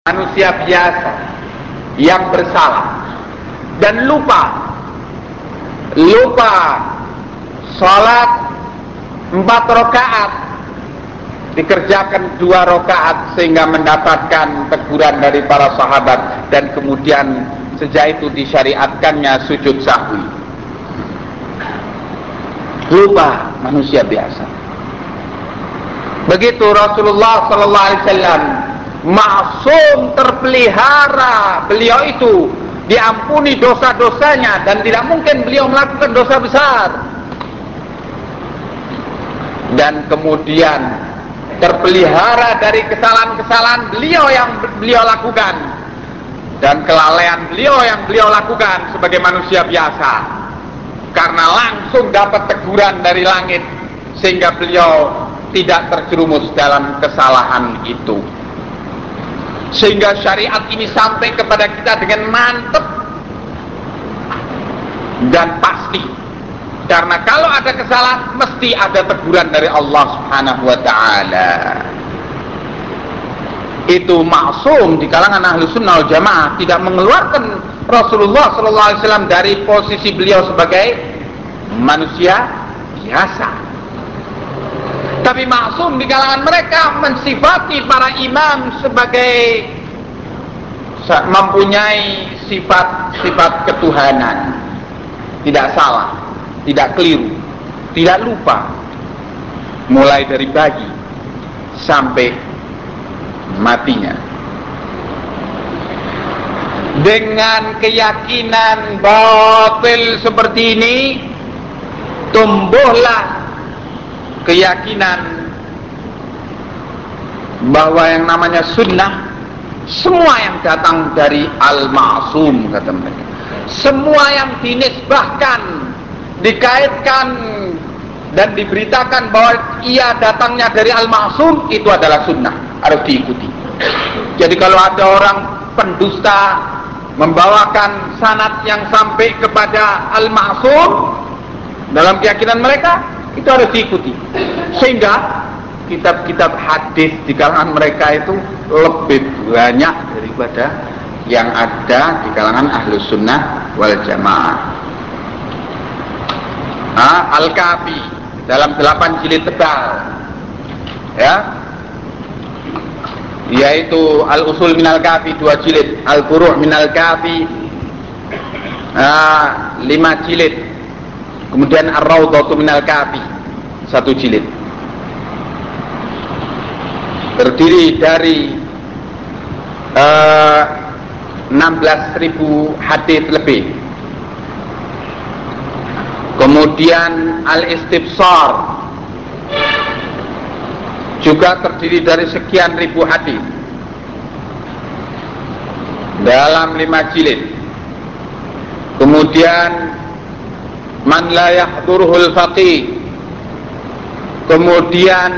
manusia biasa yang bersalah dan lupa sholat 4 rakaat dikerjakan 2 rakaat sehingga mendapatkan teguran dari para sahabat, dan kemudian sejak itu disyariatkannya sujud sahwi. Lupa manusia biasa. Begitu Rasulullah sallallahu alaihi wasallam maksum, terpelihara, beliau itu diampuni dosa-dosanya dan tidak mungkin beliau melakukan dosa besar. Dan kemudian terpelihara dari kesalahan-kesalahan beliau yang beliau lakukan dan kelalaian beliau yang beliau lakukan sebagai manusia biasa, karena langsung dapat teguran dari langit sehingga beliau tidak terjerumus dalam kesalahan itu. Sehingga syariat ini sampai kepada kita dengan mantap dan pasti. Karena kalau ada kesalahan mesti ada teguran dari Allah Subhanahu wa taala. Itu maksum di kalangan ahlu sunnah wal jamaah, tidak mengeluarkan Rasulullah sallallahu alaihi wasallam dari posisi beliau sebagai manusia biasa. Tapi maksum di kalangan mereka mensifati para imam sebagai mempunyai sifat-sifat ketuhanan. Tidak salah, tidak keliru, tidak lupa, mulai dari bayi sampai matinya. Dengan keyakinan batil seperti ini, tumbuhlah keyakinan bahwa yang namanya sunnah, semua yang datang dari al-ma'sum, kata mereka, semua yang dinisbahkan, dikaitkan dan diberitakan bahwa ia datangnya dari al-ma'sum, itu adalah sunnah, harus diikuti. Jadi kalau ada orang pendusta membawakan sanad yang sampai kepada al-ma'sum dalam keyakinan mereka, itu harus diikuti. Sehingga kitab-kitab hadis di kalangan mereka itu lebih banyak daripada yang ada di kalangan ahlus sunnah wal jamaah. Al-Kafi dalam 8 jilid tebal, ya, yaitu Al-Usul minal Kafi 2 jilid, Al-Furu' minal Kafi 5 jilid, kemudian Ar-Rawdhatu minal Kafi 1 jilid, terdiri dari 16.000 hadis lebih. Kemudian Al-Istibsar juga terdiri dari sekian ribu hadis dalam 5 jilid. Kemudian Man la yahduruhul faqih, kemudian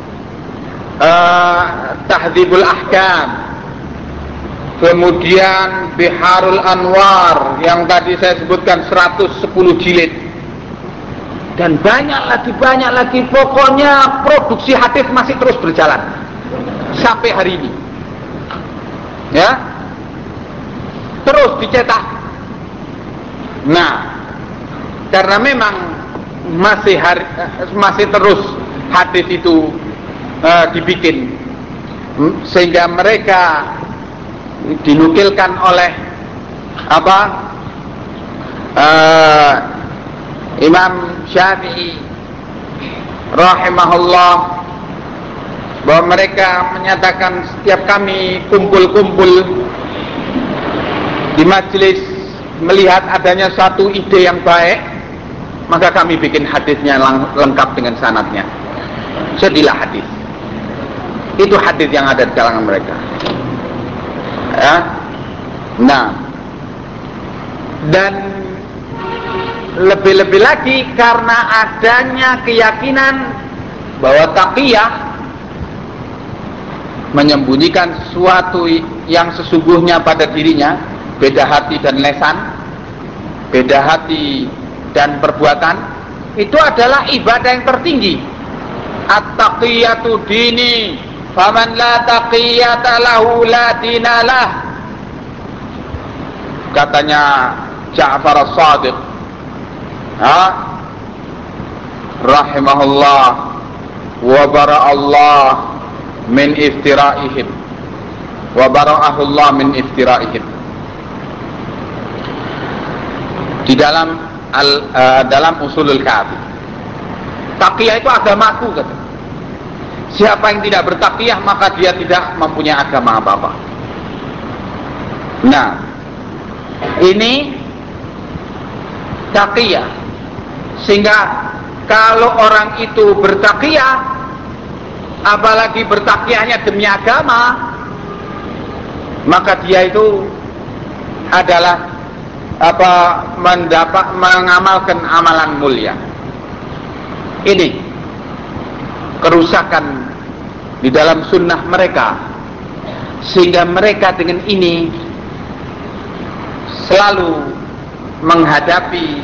Tahdzibul Ahkam, kemudian Biharul Anwar yang tadi saya sebutkan 110 jilid, dan banyak lagi. Pokoknya produksi hadis masih terus berjalan sampai hari ini, ya, terus dicetak. Nah, karena memang masih terus hadis itu dibikin, sehingga mereka dinukilkan oleh Imam Syafi'i rahimahullah, bahwa mereka menyatakan setiap kami kumpul-kumpul di majelis melihat adanya suatu ide yang baik, maka kami bikin hadisnya lengkap dengan sanadnya. Jadilah hadis. Itu hadis yang ada di kalangan mereka, ya. Nah, dan lebih-lebih lagi karena adanya keyakinan bahwa taqiyah menyembunyikan sesuatu yang sesungguhnya pada dirinya, beda hati dan lesan, beda hati dan perbuatan, itu adalah ibadah yang tertinggi. At-taqiyatu dini faman la taqiyata lahu la dinalah. Katanya Ja'far as-Sadiq, rahimahullah, wa bara'allah min iftira'ihim, wa bara'ahullah min iftira'ihim. Di dalam usulul kafi, taqiyah itu agamaku, kata. Siapa yang tidak bertaqiyah maka dia tidak mempunyai agama apa-apa. Nah, ini taqiyah. Sehingga kalau orang itu bertaqiyah, apalagi bertaqiyahnya demi agama, maka dia itu adalah mengamalkan amalan mulia. Ini kerusakan di dalam sunnah mereka, sehingga mereka dengan ini selalu menghadapi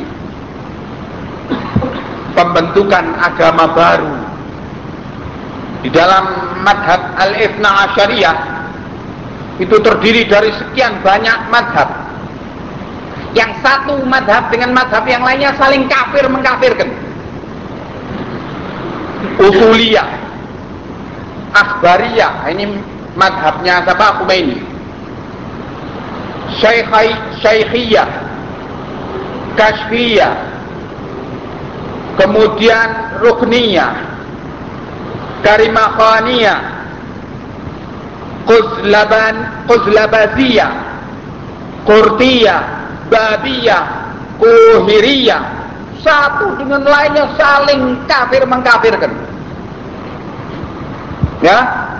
pembentukan agama baru. Di dalam madhab al-Ithna Asyariyah itu terdiri dari sekian banyak madhab. Yang satu madhab dengan madhab yang lainnya saling kafir mengkafirkan. Usuliyah, Akhbariyah, ini madhabnya siapa? Khomeini. Syekhiyah, Kashfiyah, kemudian Rukniyah, Karimakhaniyah, Quzlabaziyah, Qurtiyah, Babiyah, Kuhiriyah, satu dengan lainnya saling kafir mengkafirkan. Ya.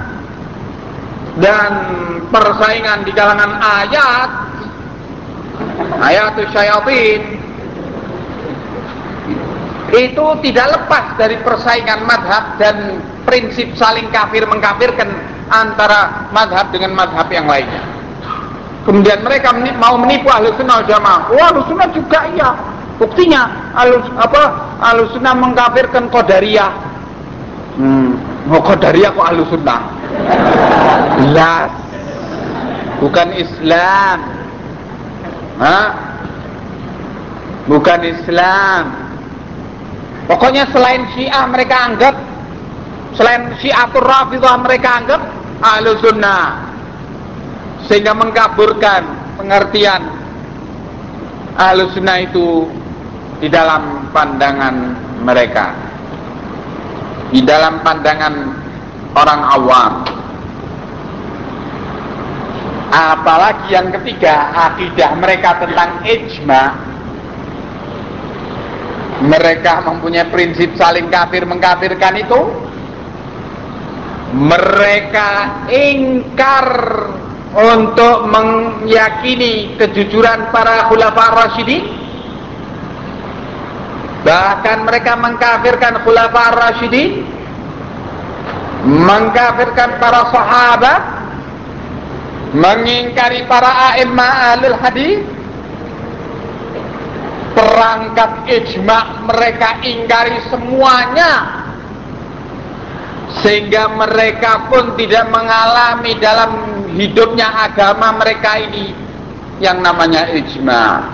Dan persaingan di kalangan ayatul syayatin itu tidak lepas dari persaingan madhab dan prinsip saling kafir mengkafirkan antara madhab dengan madhab yang lainnya. Kemudian mereka mau menipu Ahlus Sunnah wal Jamaah. Oh, Ahlus Sunnah juga iya. Buktinya Ahlus Sunnah mengkafirkan Qadariyah. Qadariyah kok Ahlus Sunnah? Jelas bukan Islam. Bukan Islam. Pokoknya selain Syiah mereka anggap, selain Syiatul Rafidhah mereka anggap Ahlus Sunnah, sehingga mengkaburkan pengertian Ahlus Sunnah itu di dalam pandangan mereka, di dalam pandangan orang awam. Apalagi yang ketiga, akidah mereka tentang ijma. Mereka mempunyai prinsip saling kafir mengkafirkan itu. Mereka ingkar untuk meyakini kejujuran para khulafa rasyidin. Bahkan mereka mengkafirkan khulafa rasyidin, mengkafirkan para sahabat, mengingkari para a'imah ahlul hadis. Perangkat ijma mereka ingkari semuanya, sehingga mereka pun tidak mengalami dalam hidupnya agama mereka ini yang namanya ijma.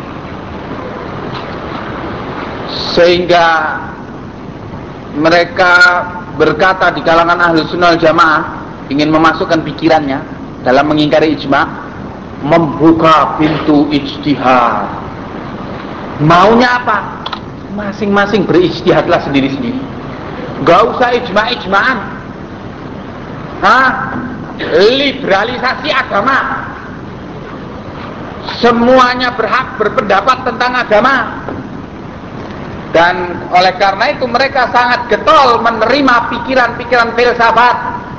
Sehingga mereka berkata di kalangan Ahlus Sunnah wal Jamaah, ingin memasukkan pikirannya dalam mengingkari ijma, membuka pintu ijtihad. Maunya apa? Masing-masing berijtihadlah sendiri-sendiri. Gak usah ijma-ijmaan. Liberalisasi agama. Semuanya berhak berpendapat tentang agama. Dan oleh karena itu mereka sangat getol menerima pikiran-pikiran filsafat.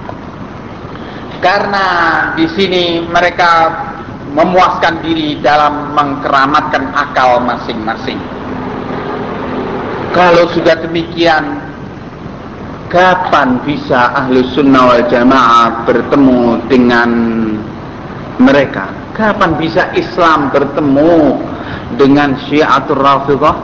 Karena di sini mereka memuaskan diri dalam mengkeramatkan akal masing-masing. Kalau sudah demikian, kapan bisa Ahlus Sunnah wal Jamaah bertemu dengan mereka? Kapan bisa Islam bertemu dengan Syiatul Rafidhah?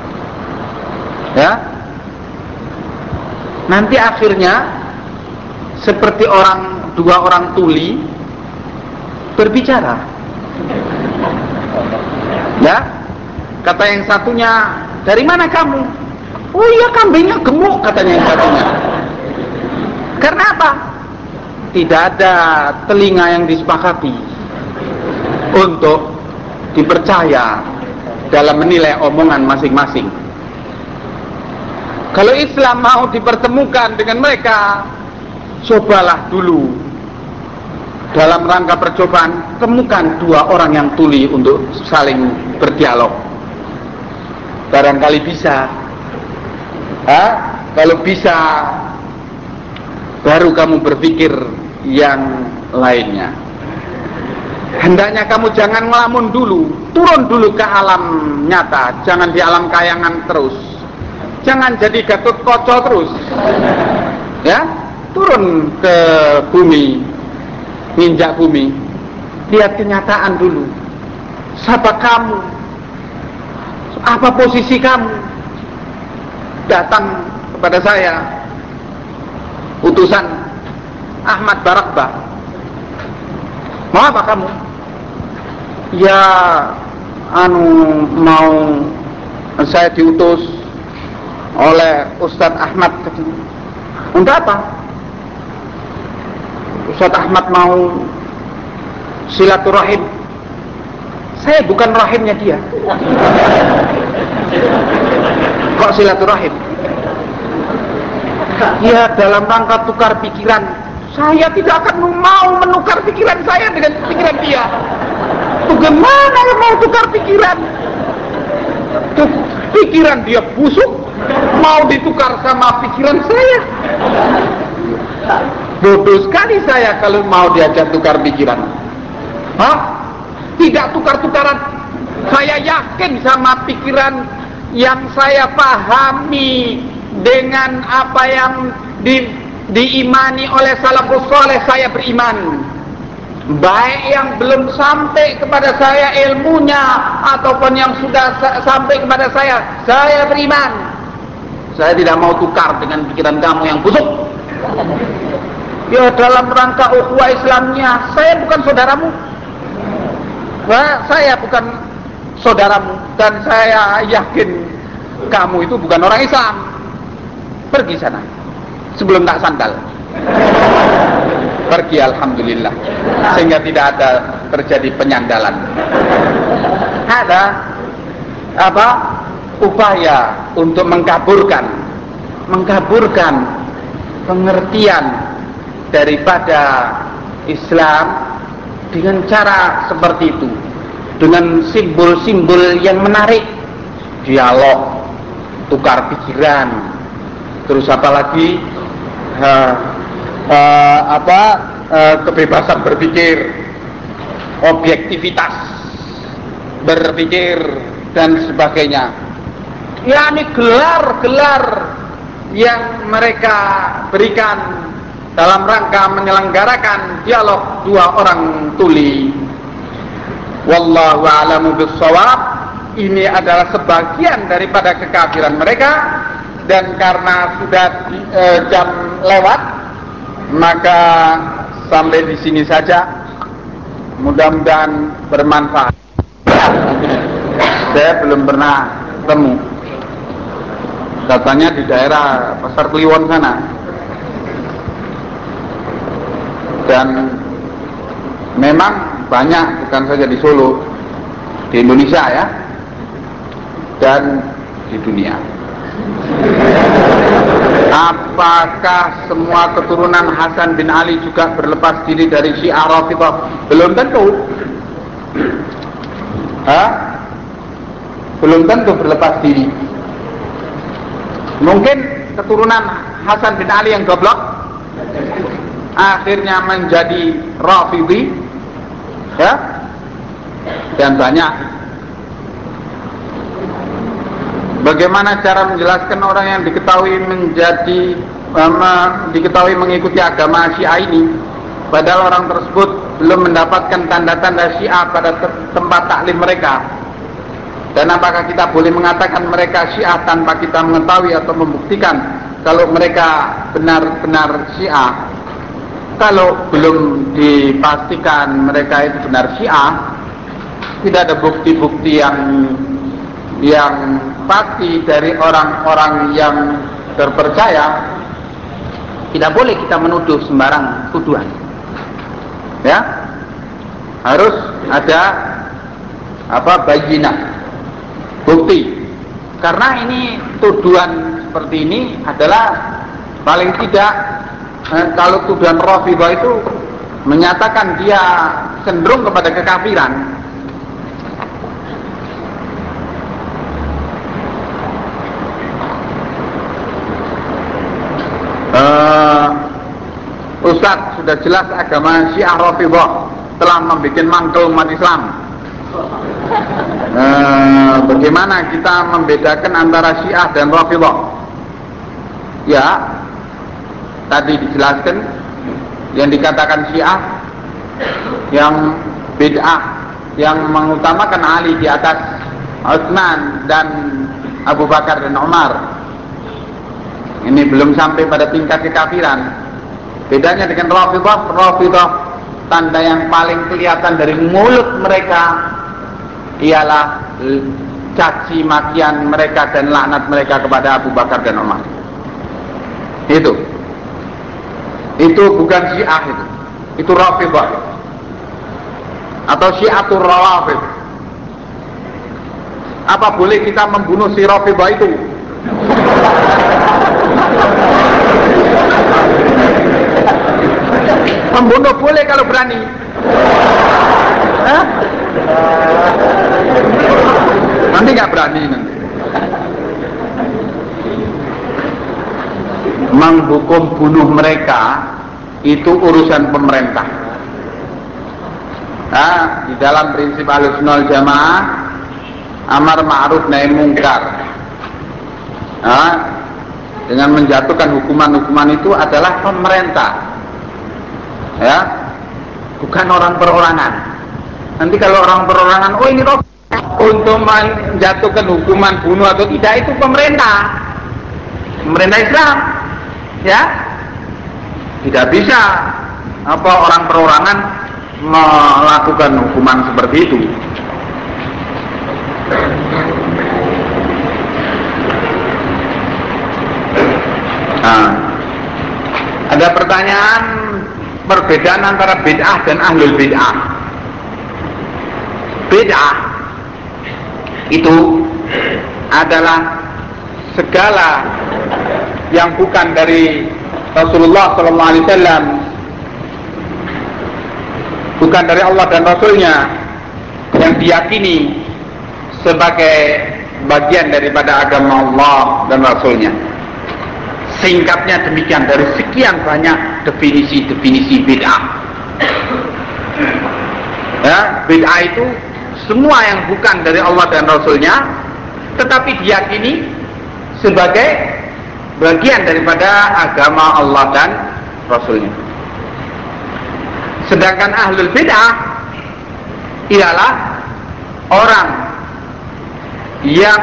Ya? Nanti akhirnya seperti dua orang tuli berbicara. Ya, kata yang satunya, dari mana kamu? Oh iya, kambingnya gemuk, katanya yang satunya. Karena apa? Tidak ada telinga yang disepakati untuk dipercaya dalam menilai omongan masing-masing. Kalau Islam mau dipertemukan dengan mereka, cobalah dulu dalam rangka percobaan, temukan dua orang yang tuli untuk saling berdialog. Barangkali bisa. Kalau bisa, baru kamu berpikir yang lainnya. Hendaknya kamu jangan ngelamun dulu, turun dulu ke alam nyata, jangan di alam kayangan terus. Jangan jadi Gatot Kaca terus. Ya, turun ke bumi, nginjak bumi, lihat kenyataan dulu. Siapa kamu? Apa posisi kamu? Datang kepada saya utusan Ahmad Barakbah. Mau apa kamu? Ya, mau saya diutus oleh Ustadz Ahmad. Untuk apa? Ustadz Ahmad mau silaturahim. Saya bukan rahimnya dia. Kok silaturahim? Ya, dalam rangka tukar pikiran. Saya tidak akan mau menukar pikiran saya dengan pikiran dia. Bagaimana mau tukar pikiran? Pikiran dia busuk, mau ditukar sama pikiran saya. Bodoh sekali saya kalau mau diajak tukar pikiran. Tidak tukar-tukaran. Saya yakin sama pikiran yang saya pahami dengan apa yang diimani oleh salafus saleh, saya beriman. Baik yang belum sampai kepada saya ilmunya ataupun yang sudah sampai kepada saya beriman. Saya tidak mau tukar dengan pikiran kamu yang busuk. Ya, dalam rangka ukhuwah Islamnya, saya bukan saudaramu. Saya bukan saudaramu, dan saya yakin kamu itu bukan orang Islam. Pergi sana sebelum tak sandal. Pergi, alhamdulillah, sehingga tidak ada terjadi penyandalan. Ada upaya untuk mengkaburkan pengertian daripada Islam dengan cara seperti itu, dengan simbol-simbol yang menarik, dialog, tukar pikiran, terus apalagi kebebasan berpikir, objektivitas berpikir dan sebagainya. Ya, ini gelar-gelar yang mereka berikan dalam rangka menyelenggarakan dialog dua orang tuli. Wallahu a'lamu bissawab. Ini adalah sebagian daripada kekafiran mereka, dan karena sudah jam lewat, maka sampai di sini saja. Mudah-mudahan bermanfaat. Saya belum pernah ketemu. Katanya di daerah Pasar Kliwon sana. Dan memang banyak, bukan saja di Solo, di Indonesia ya, dan di dunia. Apakah semua keturunan Hasan bin Ali juga berlepas diri dari Syiah Rafidhah? Belum tentu. Belum tentu berlepas diri. Mungkin keturunan Hasan bin Ali yang goblok akhirnya menjadi Rafidhi, ya, dan banyak. Bagaimana cara menjelaskan orang yang diketahui mengikuti agama Syiah ini, padahal orang tersebut belum mendapatkan tanda-tanda Syiah pada tempat taklim mereka? Dan apakah kita boleh mengatakan mereka Syiah tanpa kita mengetahui atau membuktikan kalau mereka benar-benar Syiah? kalau belum dipastikan mereka itu benar Syiah, tidak ada bukti-bukti yang pasti dari orang-orang yang terpercaya, tidak boleh kita menuduh sembarang tuduhan. Ya, harus ada bayinah, bukti. Karena ini tuduhan seperti ini adalah paling tidak kalau tuduhan Rafidhah itu menyatakan dia cenderung kepada kekafiran. Ustaz, sudah jelas agama Syiah Rafidhah telah membuat mangkel umat Islam. Bagaimana kita membedakan antara Syiah dan Rafidhah? Ya, tadi dijelaskan yang dikatakan Syiah yang bid'ah, yang mengutamakan Ali di atas Utsman dan Abu Bakar dan Umar. Ini belum sampai pada tingkat kekafiran. Bedanya dengan Rafidhah, tanda yang paling kelihatan dari mulut mereka ialah caci makian mereka dan laknat mereka kepada Abu Bakar dan Umar. Itu bukan Syiah, itu Rafidhah atau Syiatur Rawafid. Apa boleh kita membunuh si Rafidhah itu? Membunuh boleh kalau berani. Nanti nggak berani nanti. Menghukum bunuh mereka itu urusan pemerintah. Di dalam prinsip Ahlussunnah wal Jamaah, amar ma'ruf nahi mungkar. Dengan menjatuhkan hukuman-hukuman itu adalah pemerintah. Ya, bukan orang perorangan. Nanti kalau orang perorangan, oh ini untuk menjatuhkan hukuman bunuh atau tidak, itu pemerintah Islam. Ya, tidak bisa orang perorangan melakukan hukuman seperti itu. Ada pertanyaan perbedaan antara bid'ah dan ahlul bid'ah. Bid'ah itu adalah segala yang bukan dari Rasulullah SAW, bukan dari Allah dan Rasulnya, yang diyakini sebagai bagian daripada agama Allah dan Rasulnya. Singkatnya demikian, dari sekian banyak definisi-definisi bid'ah. Ya, bid'ah itu semua yang bukan dari Allah dan Rasulnya, tetapi diyakini sebagai bagian daripada agama Allah dan Rasulnya. Sedangkan ahlul bid'ah ialah orang yang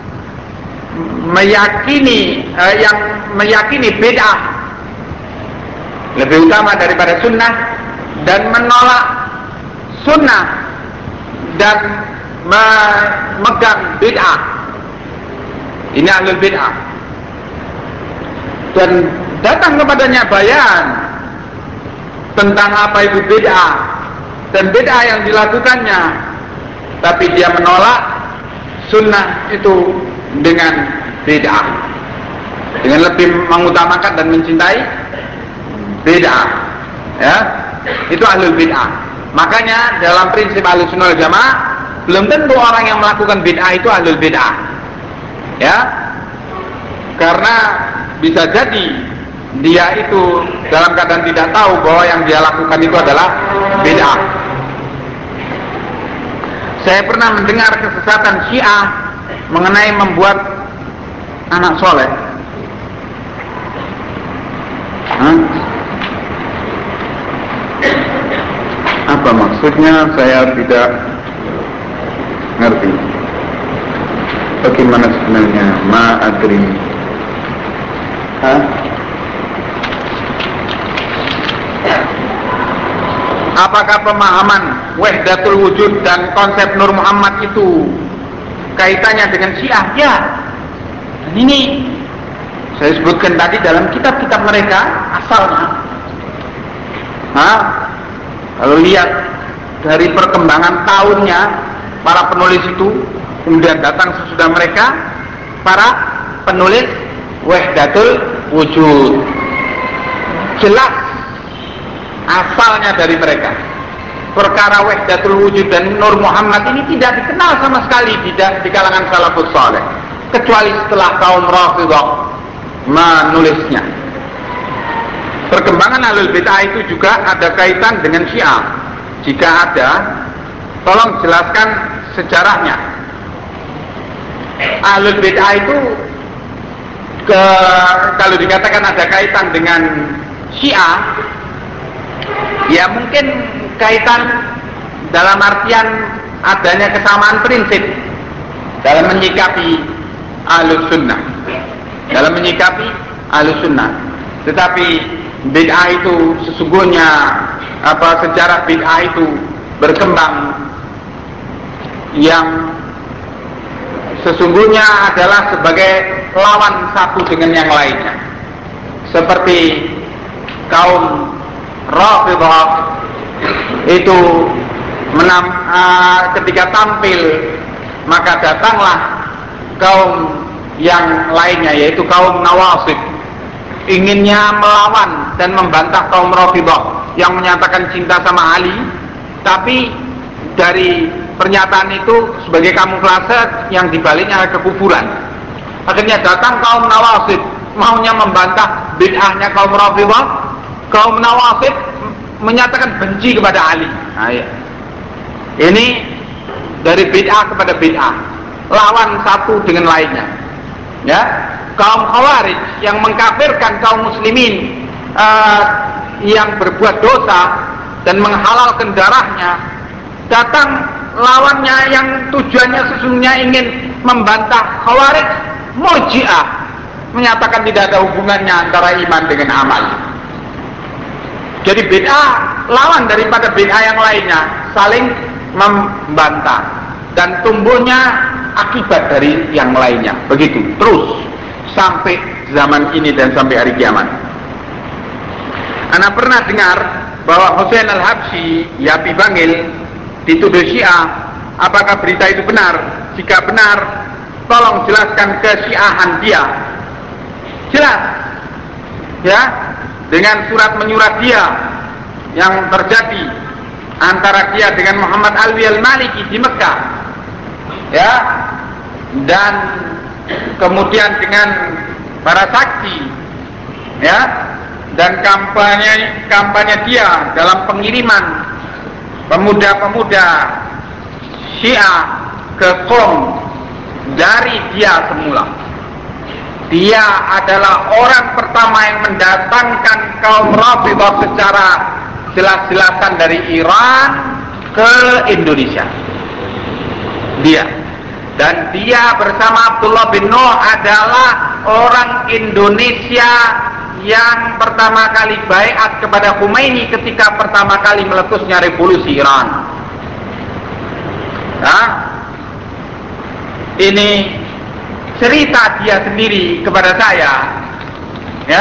meyakini bid'ah lebih utama daripada sunnah, dan menolak sunnah dan memegang bid'ah. Ini ahlul bid'ah. Dan datang kepadanya bayan tentang apa itu bid'ah dan bid'ah yang dilakukannya, tapi dia menolak sunnah itu dengan bid'ah, dengan lebih mengutamakan dan mencintai bid'ah. Ya, itu ahlul bid'ah. Makanya dalam prinsip Ahlussunnah wal Jamaah, belum tentu orang yang melakukan bid'ah itu ahlul bid'ah. Ya, karena bisa jadi dia itu dalam keadaan tidak tahu bahwa yang dia lakukan itu adalah bid'ah. Saya pernah mendengar kesesatan Syiah mengenai membuat anak soleh. Apa maksudnya? Saya tidak ngerti. Bagaimana sebenarnya? Ma'adri. Apakah pemahaman wahdatul wujud dan konsep Nur Muhammad itu kaitannya dengan Syiah? Ya. Dan ini saya sebutkan tadi dalam kitab-kitab mereka asalnya. Kalau lihat dari perkembangan tahunnya para penulis itu, kemudian datang sesudah mereka para penulis wahdatul wujud, jelas asalnya dari mereka. Perkara wahdatul wujud dan Nur Muhammad ini tidak dikenal sama sekali di kalangan salafus saleh, kecuali setelah kaum Rafidhah menulisnya. Perkembangan ahlul bid'ah itu juga ada kaitan dengan Syiah. Jika ada, tolong jelaskan sejarahnya. Ahlul bid'ah itu kalau dikatakan ada kaitan dengan Syiah, ya mungkin kaitan dalam artian adanya kesamaan prinsip dalam menyikapi ahlus sunnah, tetapi bid'ah itu sesungguhnya sejarah bid'ah itu berkembang yang sesungguhnya adalah sebagai lawan satu dengan yang lainnya, seperti kaum Rafidhah itu ketika tampil maka datanglah kaum yang lainnya, yaitu kaum Nawasib, inginnya melawan dan membantah kaum Rafidhah yang menyatakan cinta sama Ali, tapi dari pernyataan itu sebagai kamuflase yang dibaliknya adalah kekufuran. Akhirnya datang kaum Nawasib maunya membantah bid'ahnya kaum Rafidhah. Kaum Nawasib menyatakan benci kepada Ali. Nah, ya. Ini dari bid'ah kepada bid'ah, lawan satu dengan lainnya. Ya, kaum Khawarij yang mengkafirkan kaum muslimin yang berbuat dosa dan menghalalkan darahnya, datang lawannya yang tujuannya sesungguhnya ingin membantah Khawarij, Murji'ah, menyatakan tidak ada hubungannya antara iman dengan amal. Jadi bid'ah lawan daripada bid'ah yang lainnya, saling membantah dan tumbuhnya akibat dari yang lainnya. Begitu terus sampai zaman ini dan sampai hari kiamat. Ana pernah dengar bahwa Husain Al-Habsyi, Yapi Bangil, dituduh Syiah. Apakah berita itu benar? Jika benar, tolong jelaskan kesyiahan dia. Jelas, ya, dengan surat menyurat dia yang terjadi antara dia dengan Muhammad Alwi Al-Maliki di Mekah, ya, dan kemudian dengan para saksi, ya, dan kampanye dia dalam pengiriman pemuda-pemuda Syiah ke Qom dari dia semula. Dia adalah orang pertama yang mendatangkan kaum Rafidhah secara jelas-jelasan dari Iran ke Indonesia. Dia bersama Abdullah bin Nuh adalah orang Indonesia yang pertama kali baiat kepada Khomeini ketika pertama kali meletusnya revolusi Iran. Nah, ini cerita dia sendiri kepada saya, ya.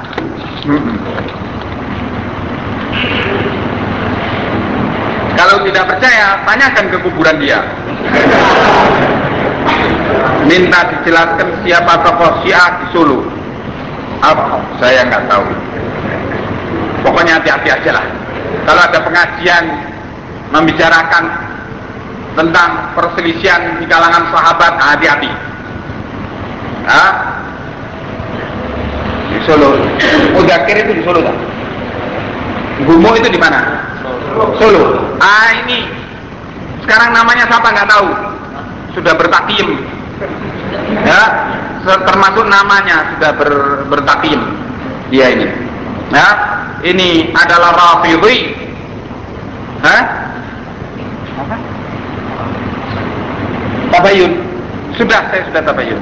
Kalau tidak percaya, tanyakan ke kuburan dia. Minta dijelaskan siapa tokoh Syiah di Solo. Apa? Saya nggak tahu. Pokoknya hati-hati aja lah. Kalau ada pengajian membicarakan tentang perselisihan di kalangan sahabat, hati-hati. Di Solo. Mudakir itu di Solo tak? Gumo itu di mana? Solo. Ini sekarang namanya siapa nggak tahu. Sudah bertakim. Ya, termasuk namanya sudah bertakim. Dia ini. Ya, ini adalah Rafidhi. Apa? Tabayun. Saya sudah tabayun.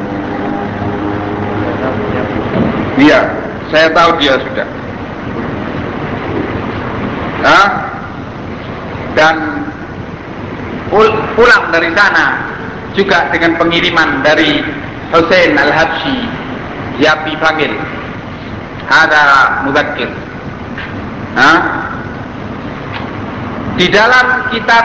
Iya, saya tahu dia sudah. dan pulang dari sana juga dengan pengiriman dari Husain Al-Habsyi. Yapi panggil, ada mudzakir. Di dalam kitab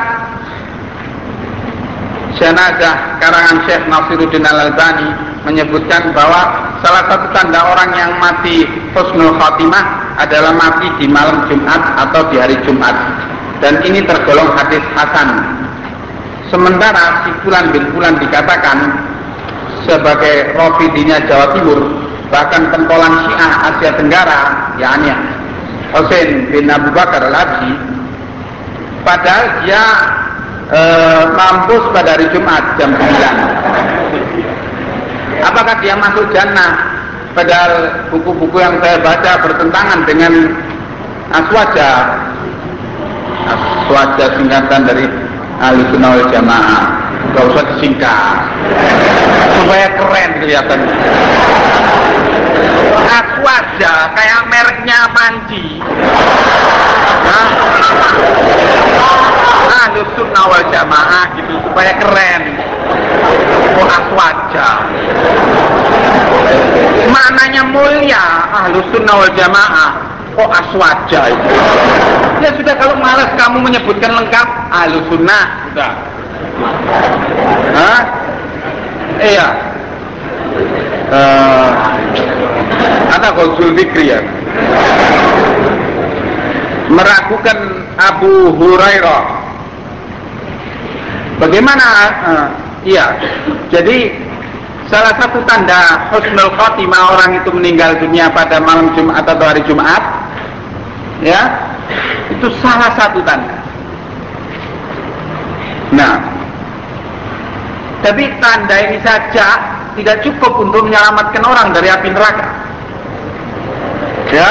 Jenazah karangan Syekh Nasiruddin Al-Albani menyebutkan bahwa salah satu tanda orang yang mati husnul khatimah adalah mati di malam Jumat atau di hari Jumat, dan ini tergolong hadis hasan. Sementara si Fulan bin Fulan dikatakan sebagai Rafidinya Jawa Timur, bahkan pentolan Syiah Asia Tenggara, yakni Husain bin Abu Bakar Al-Habsyi, padahal dia mampus pada hari Jumat jam 9. Apakah dia masuk jannah? Padahal buku-buku yang saya baca bertentangan dengan Aswaja. Aswaja singkatan dari Ahlussunnah wal Jamaah. Gak usah disingkat supaya keren kelihatan. Aswaja kayak mereknya Panji. Ahlussunnah wal Jamaah gitu supaya keren. Oh, Aswaja maknanya mulia. Ahlussunnah wal Jamaah, oh Aswaja itu. Ya sudah, kalau malas kamu menyebutkan lengkap Ahlussunnah sudah. Iya. Anak Ghazul Fikri ya, meragukan Abu Hurairah. Bagaimana? Iya. Jadi salah satu tanda husnul khotimah orang itu meninggal dunia pada malam Jumat atau hari Jumat, ya, itu salah satu tanda. Nah, tapi tanda ini saja tidak cukup untuk menyelamatkan orang dari api neraka. Ya,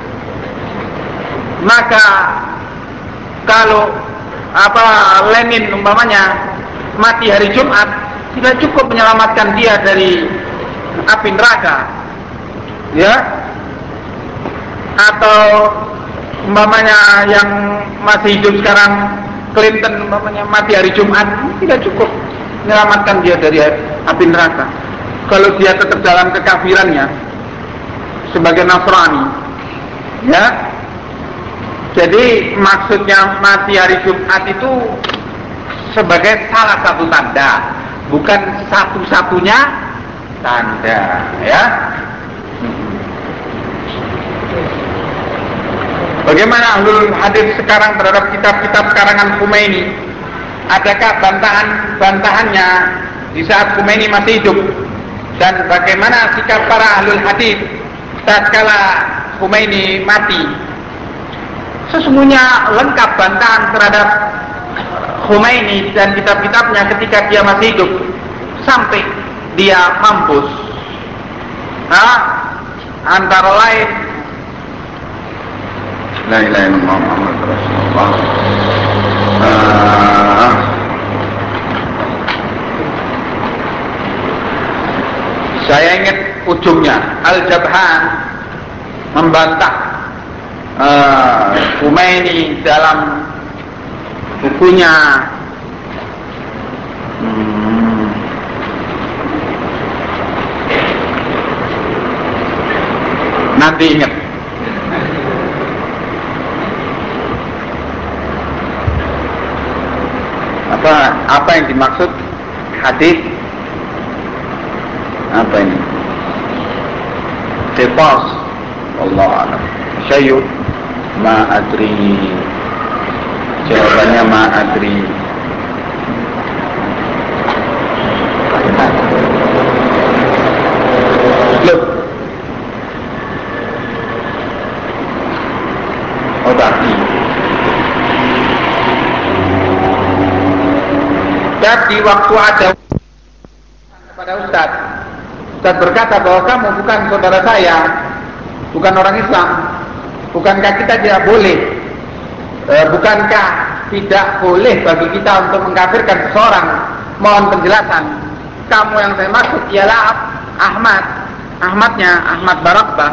maka kalau Lenin umpamanya mati hari Jumat, tidak cukup menyelamatkan dia dari api neraka, ya. Atau umpamanya yang masih hidup sekarang, Clinton umpamanya mati hari Jumat, tidak cukup menyelamatkan dia dari api neraka. Kalau dia tetap dalam kekafirannya sebagai Nasrani, ya. Jadi maksudnya mati hari Jumat itu sebagai salah satu tanda, bukan satu-satunya tanda, ya. Bagaimana ahlul hadis sekarang terhadap kitab-kitab karangan Khomeini? Adakah bantahannya di saat Khomeini masih hidup? Dan bagaimana sikap para ahlul hadis tatkala Khomeini mati? Sesungguhnya lengkap bantahan terhadap Khomeini dan kitab-kitabnya ketika dia masih hidup sampai dia mampus. Antara lain la ilaha illallah Muhammadur Rasulullah. Saya ingat ujungnya Al-Jabhan membantah Khomeini dalam bukunya nanti ingat. Apa yang dimaksud hadis? Apa ini? Tepos Allah alam. Syayud ma adri. Jawabannya ma adri. Loh. Oh tadi. Tapi waktu ada kepada Ustaz berkata bahwa kamu bukan saudara saya, bukan orang Islam, bukankah kita tidak boleh, bukankah tidak boleh bagi kita untuk mengkafirkan seseorang? Mohon penjelasan. Kamu yang saya maksud ialah Ahmadnya Ahmad Barakbah.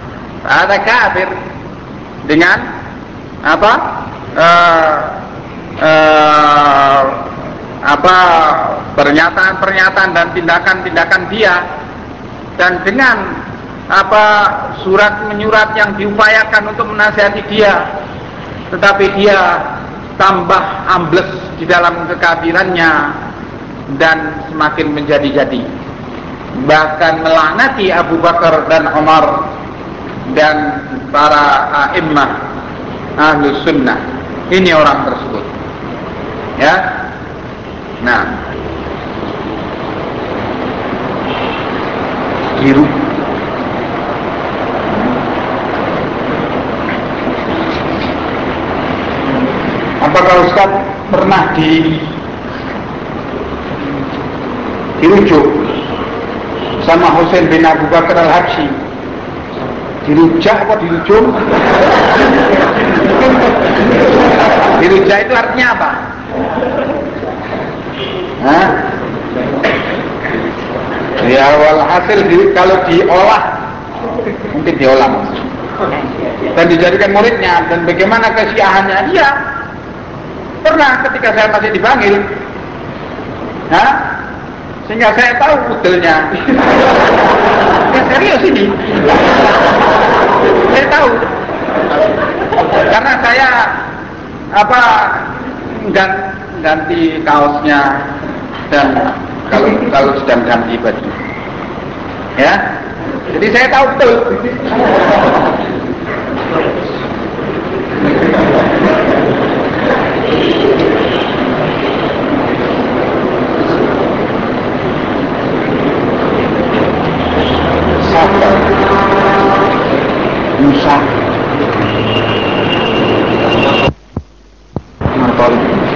Ada kafir dengan apa? pernyataan-pernyataan dan tindakan-tindakan dia, dan dengan surat menyurat yang diupayakan untuk menasihati dia, tetapi dia tambah ambles di dalam kekafirannya dan semakin menjadi-jadi, bahkan melaknati Abu Bakar dan Umar dan para a'immah Ahlus Sunnah. Ini orang tersebut, ya. Nah, biru. Apakah Ustaz pernah dirujuk sama Husain bin Abu Bakar al-Habsyi? Dirujak apa dirujuk? Dirujak itu artinya apa? Hah? Ya, walhasil kalau diolah, mungkin diolah dan dijadikan muridnya. Dan bagaimana kesyiahannya dia? Pernah ketika saya masih dipanggil, sehingga saya tahu udelnya. Ya serius ini, saya tahu, karena saya ganti kaosnya, dan kalau sedang ganti baju, ya, jadi saya tahu betul. Musa Martol,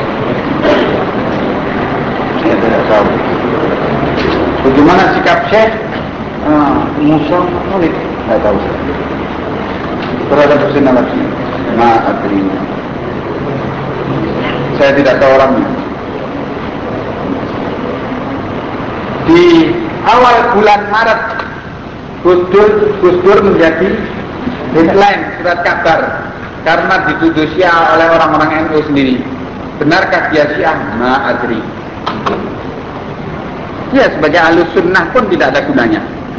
saya tidak tahu bagaimana sikap Syekh Musa Martol, saya tahu terhadap Husain al-Habsyi. Saya tidak tahu orangnya. Di awal bulan Maret Gus Dur menjadi headline surat kabar karena dituduh Syiah oleh orang-orang NU sendiri. Benarkah dia Syiah? Ma'adri. Ya, sebagai Ahlus Sunnah pun tidak ada gunanya.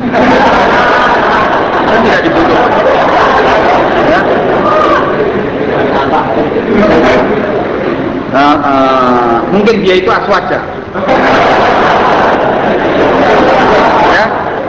Dan tidak dibutuhkan. Ya. Mungkin dia itu aswaja. Ya.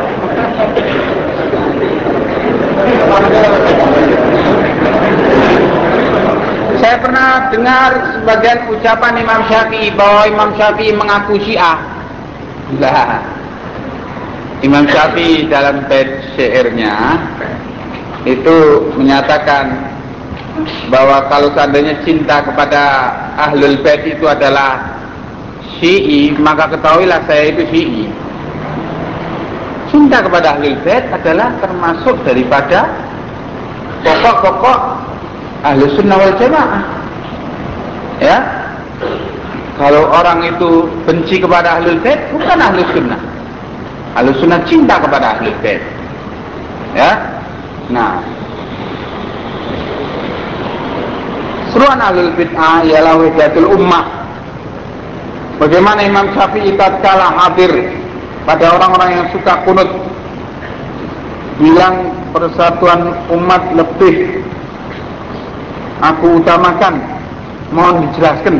Saya pernah dengar sebagian ucapan Imam Syafi'i bahwa Imam Syafi'i mengaku Syiah. Lah, Imam Syafi'i dalam bait syairnya itu menyatakan bahwa kalau seandainya cinta kepada Ahlul Bait itu adalah Syi'i, maka ketahuilah saya itu Syi'i. Cinta kepada Ahlul Bait adalah termasuk daripada pokok-pokok Ahlus Sunnah wal Jamaah. Ya, kalau orang itu benci kepada Ahlul Bait, bukan Ahlus Sunnah. Ahlus Sunnah cinta kepada Ahlul Bait. Ya, nah, seruan Ahlul Bid'ah ialah wahdatul ummah. Bagaimana Imam Syafi'i tatkala hadir pada orang-orang yang suka kunut, bilang persatuan umat lebih aku utamakan, mohon dijelaskan.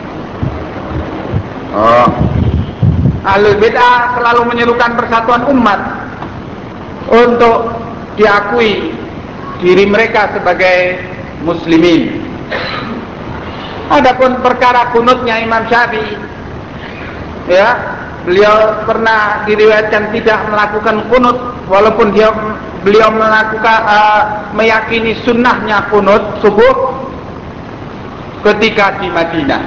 Ahlul Bid'ah selalu menyerukan persatuan umat untuk diakui diri mereka sebagai muslimin. Adapun perkara kunutnya Imam Syafi'i, ya, beliau pernah diriwayatkan tidak melakukan kunut, walaupun beliau melakukan meyakini sunnahnya kunut subuh ketika di Madinah.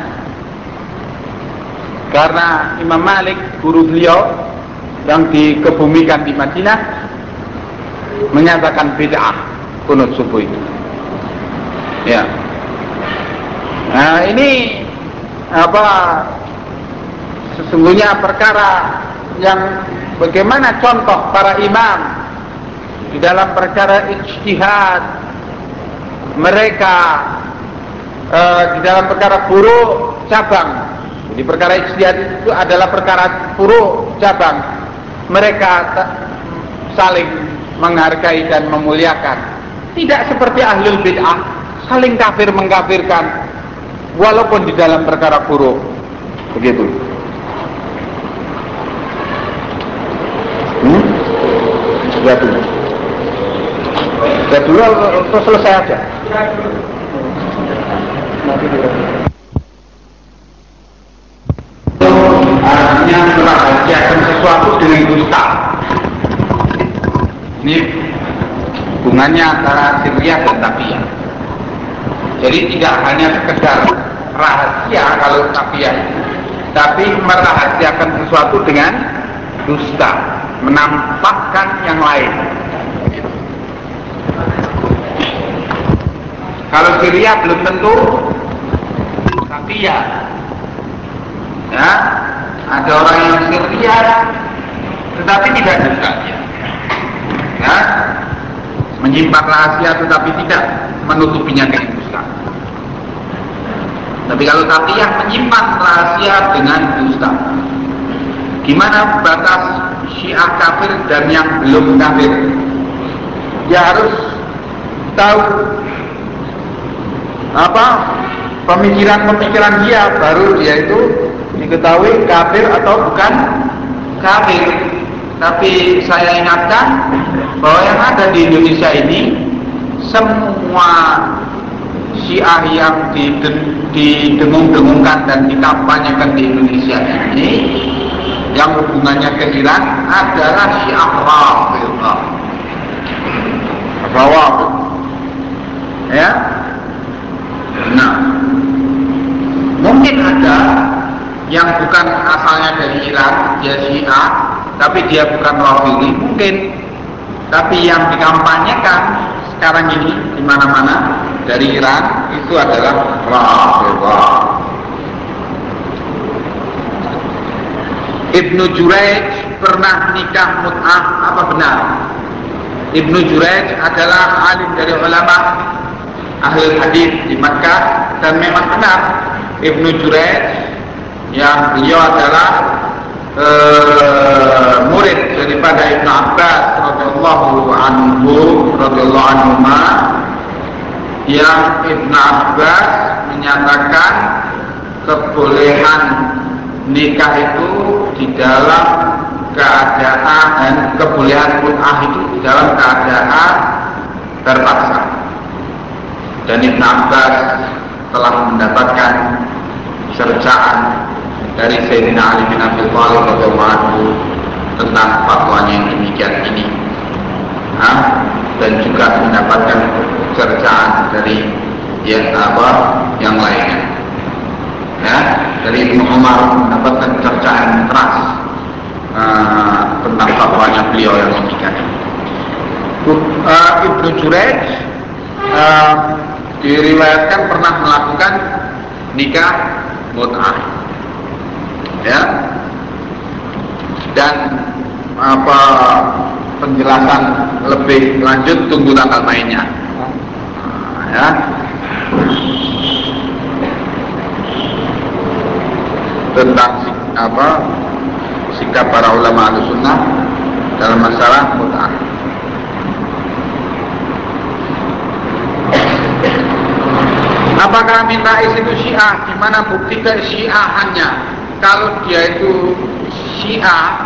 Karena Imam Malik, guru beliau yang dikebumikan di Madinah, menyatakan bid'ah kunut subuh itu. Ya. Nah, ini sesungguhnya perkara yang bagaimana contoh para imam di dalam perkara ijtihad mereka di dalam perkara furu cabang. Jadi perkara ijtihad itu adalah perkara furu cabang. Mereka saling menghargai dan memuliakan. Tidak seperti ahlul bid'ah saling kafir mengkafirkan walaupun di dalam perkara furu. Begitu. Sudah dulu. Sudah dulu atau selesai aja? Artinya merahasiakan sesuatu dengan dusta. Ini hubungannya antara sirriyah dan taqiyah. Jadi tidak hanya sekedar rahasia kalau taqiyah, tapi merahasiakan sesuatu dengan dusta, menampakkan yang lain. Kalau sirriyah belum tentu taqiyah. Ya, ada orang yang sirriyah tetapi tidak dusta dia. Ya, menyimpan rahasia tetapi tidak menutupinya dengan dusta. Tapi kalau taqiyah menyimpan rahasia dengan dusta. Gimana batas Syiah kafir dan yang belum kafir? Dia harus tahu pemikiran-pemikiran dia, baru dia itu diketahui kafir atau bukan kafir. Tapi saya ingatkan bahwa yang ada di Indonesia ini semua Syiah yang didengung-dengungkan dan dikampanyekan di Indonesia ini yang hubungannya ke Iran adalah Syiah Rafidhah. Ya. Nah, mungkin ada yang bukan asalnya dari Iran, dia Syiah, tapi dia bukan Rafidhi, mungkin. Tapi yang dikampanyekan sekarang ini di mana-mana dari Iran itu adalah Rafidhah. Ibnu Jurayj pernah nikah mut'ah, apa benar? Ibnu Jurayj adalah alim dari ulama ahli hadis di Makkah, dan memang benar Ibnu Jurayj yang beliau adalah murid daripada Ibnu Abbas radhiyallahu anhuma, yang Ibnu Abbas menyatakan kebolehan nikah itu di dalam keadaan, dan kebolehan mut'ah itu di dalam keadaan terpaksa. Dan Ibnu Abbas telah mendapatkan cercaan dari Sayyidina Ali bin Abi Thalib radhiyallahu anhu tentang fatwanya yang demikian ini, dan juga mendapatkan cercaan dari yang lainnya. Ya, dari Ibnu Umar mendapatkan cercaan keras tentang fatwanya beliau yang demikian. Ibnu Jurayj diriwayatkan pernah melakukan nikah mut'ah, ya, dan penjelasan lebih lanjut tunggu tanggal mainnya, ya. Tentang sikap para ulama Ahlussunnah dalam masalah mut'ah. Apakah Amin Rais itu Syiah? Gimana bukti ke-Syiahannya? Kalau dia itu Syiah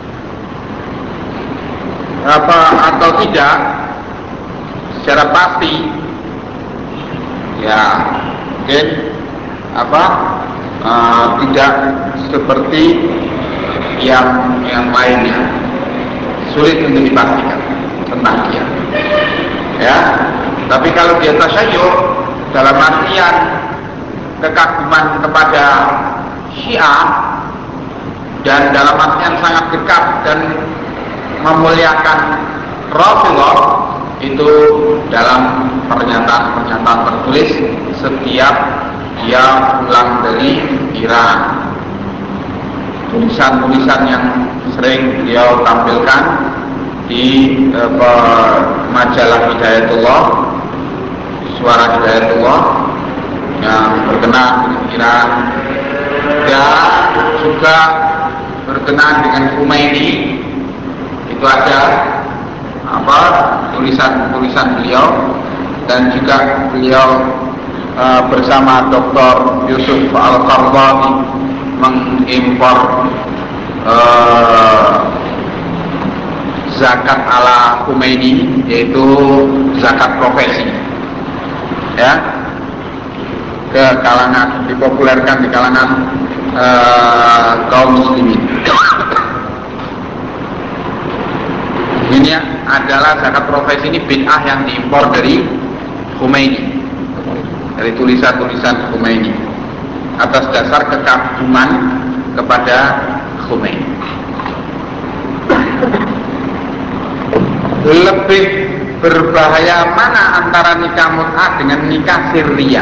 atau tidak secara pasti, ya mungkin tidak seperti yang lainnya, sulit untuk dipastikan tentang dia. Ya, tapi kalau dia tasyayyu dalam artian kekaguman kepada Syiah, dan dalam artian sangat dekat dan memuliakan Rafidhah, itu dalam pernyataan tertulis setiap dia pulang dari Iran. Tulisan-tulisan yang sering beliau tampilkan di majalah Hidayatullah, Suara Hidayatullah, yang berkenaan dengan Iran, dan juga berkenaan dengan Khomeini. Itu ada tulisan beliau, dan juga beliau bersama Dr. Yusuf Al-Qaradawi mengimpor zakat ala Khomeini, yaitu zakat profesi, ya, ke kalangan, dipopulerkan di kalangan kaum muslimin. Ini adalah zakat profesi, ini bid'ah yang diimpor dari Khomeini, dari tulisan-tulisan Khomeini, atas dasar kekaguman kepada Khomeini. Lebih berbahaya mana antara nikah mut'ah dengan nikah sirriyah?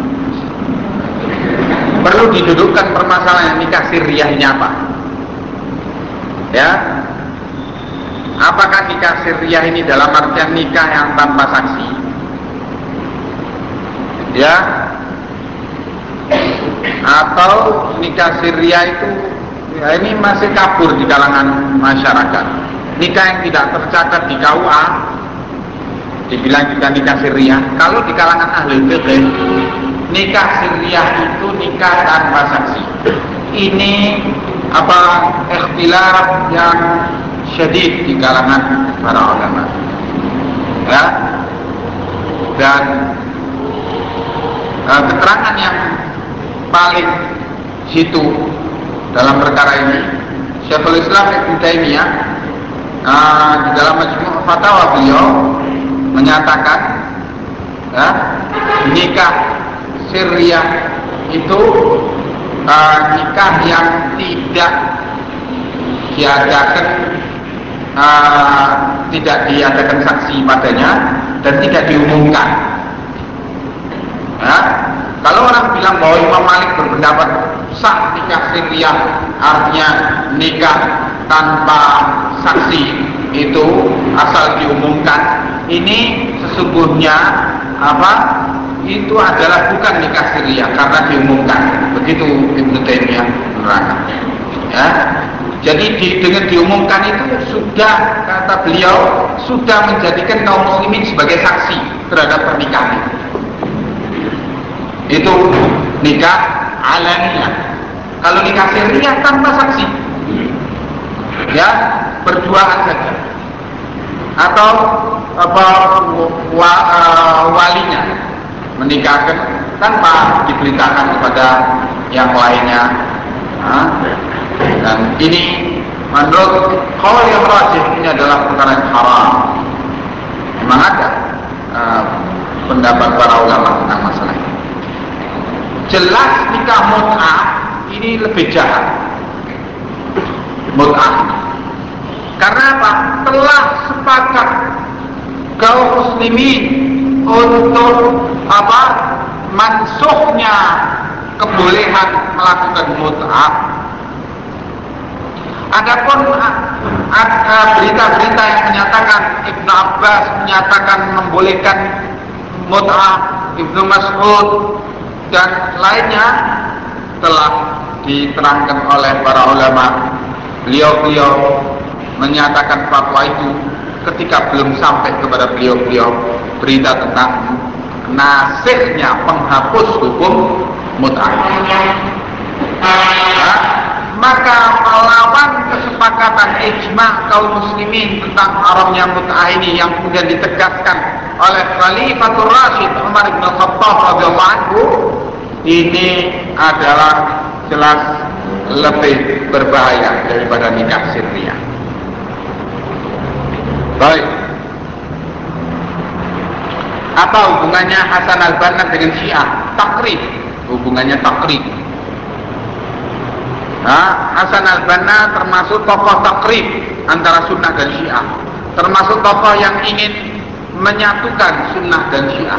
Perlu didudukkan permasalahan nikah sirriyah ini apa? Ya, apakah nikah sirriyah ini dalam artian nikah yang tanpa saksi? Ya, atau nikah sirriyah itu ya, ini masih kabur di kalangan masyarakat. Nikah yang tidak tercatat di KUA dibilang juga nikah sirriyah. Kalau di kalangan ahli fikih, nikah sirriyah itu nikah tanpa saksi. Ini ikhtilaf yang syadid di kalangan para ulama, ya. Dan keterangan yang paling situ dalam perkara ini, Syekhul Islam Ibnu Taimiyah di dalam Majmu' Fatawa beliau menyatakan, ya, nikah sirriyah itu nikah yang tidak diadakan saksi padanya dan tidak diumumkan. Ya, kalau orang bilang bahwa Imam Malik berpendapat sah nikah sirriyah, artinya nikah tanpa saksi itu asal diumumkan, ini sesungguhnya itu adalah bukan nikah sirriyah karena diumumkan. Begitu Ibnu Taimiyah menerangkan. Ya, jadi dengan diumumkan itu sudah, kata beliau, sudah menjadikan kaum muslimin sebagai saksi terhadap pernikahan itu nikah alaniyah. Kalau nikah sirriyah tanpa saksi, ya, berduaan saja, atau walinya menikahkan tanpa diberitakan kepada yang lainnya. Dan ini menurut qaul yang rajih, ini adalah perkara yang haram. Memang ada pendapat para ulama tentang masalah ini. Jelas nikah mut'ah ini lebih jahat. Mut'ah karena apa? Telah sepakat kaum muslimin untuk mansuhnya kebolehan melakukan mut'ah. Adapun berita-berita yang menyatakan Ibnu Abbas menyatakan membolehkan mut'ah, Ibnu Mas'ud dan lainnya telah diterangkan oleh para ulama. Beliau-beliau menyatakan fatwa itu ketika belum sampai kepada beliau-beliau berita tentang nasihnya penghapus hukum mut'ah. Maka melawan kesepakatan ijma' kaum muslimin tentang haramnya mut'ah ini yang kemudian ditegaskan oleh Khalifatul Rasyid Umar bin Khattab radhiyallahu anhu, ini adalah jelas lebih berbahaya daripada nikah sirriyah. Baik. Apa hubungannya Hasan al-Banna dengan Syiah? Takrib. Hubungannya takrib. Hasan al-Banna termasuk tokoh takrib antara sunnah dan Syiah, termasuk tokoh yang ingin menyatukan sunnah dan Syiah,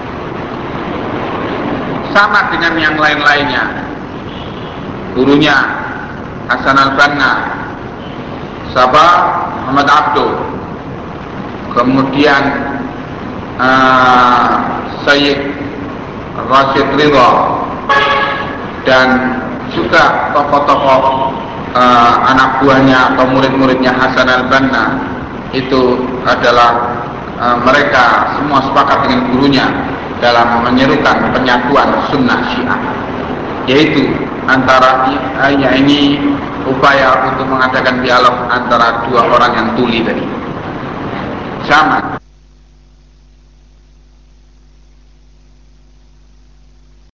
sama dengan yang lain-lainnya. Gurunya Hasan al-Banna, Sabah Muhammad Abdul, kemudian Sayyid Rashid Ridha, dan juga tokoh-tokoh anak buahnya atau murid-muridnya Hasan al-Banna, itu adalah mereka semua sepakat dengan gurunya dalam menyerukan penyatuan sunnah Syiah, yaitu antara ini upaya untuk mengadakan dialog antara dua orang yang tuli tadi. Sama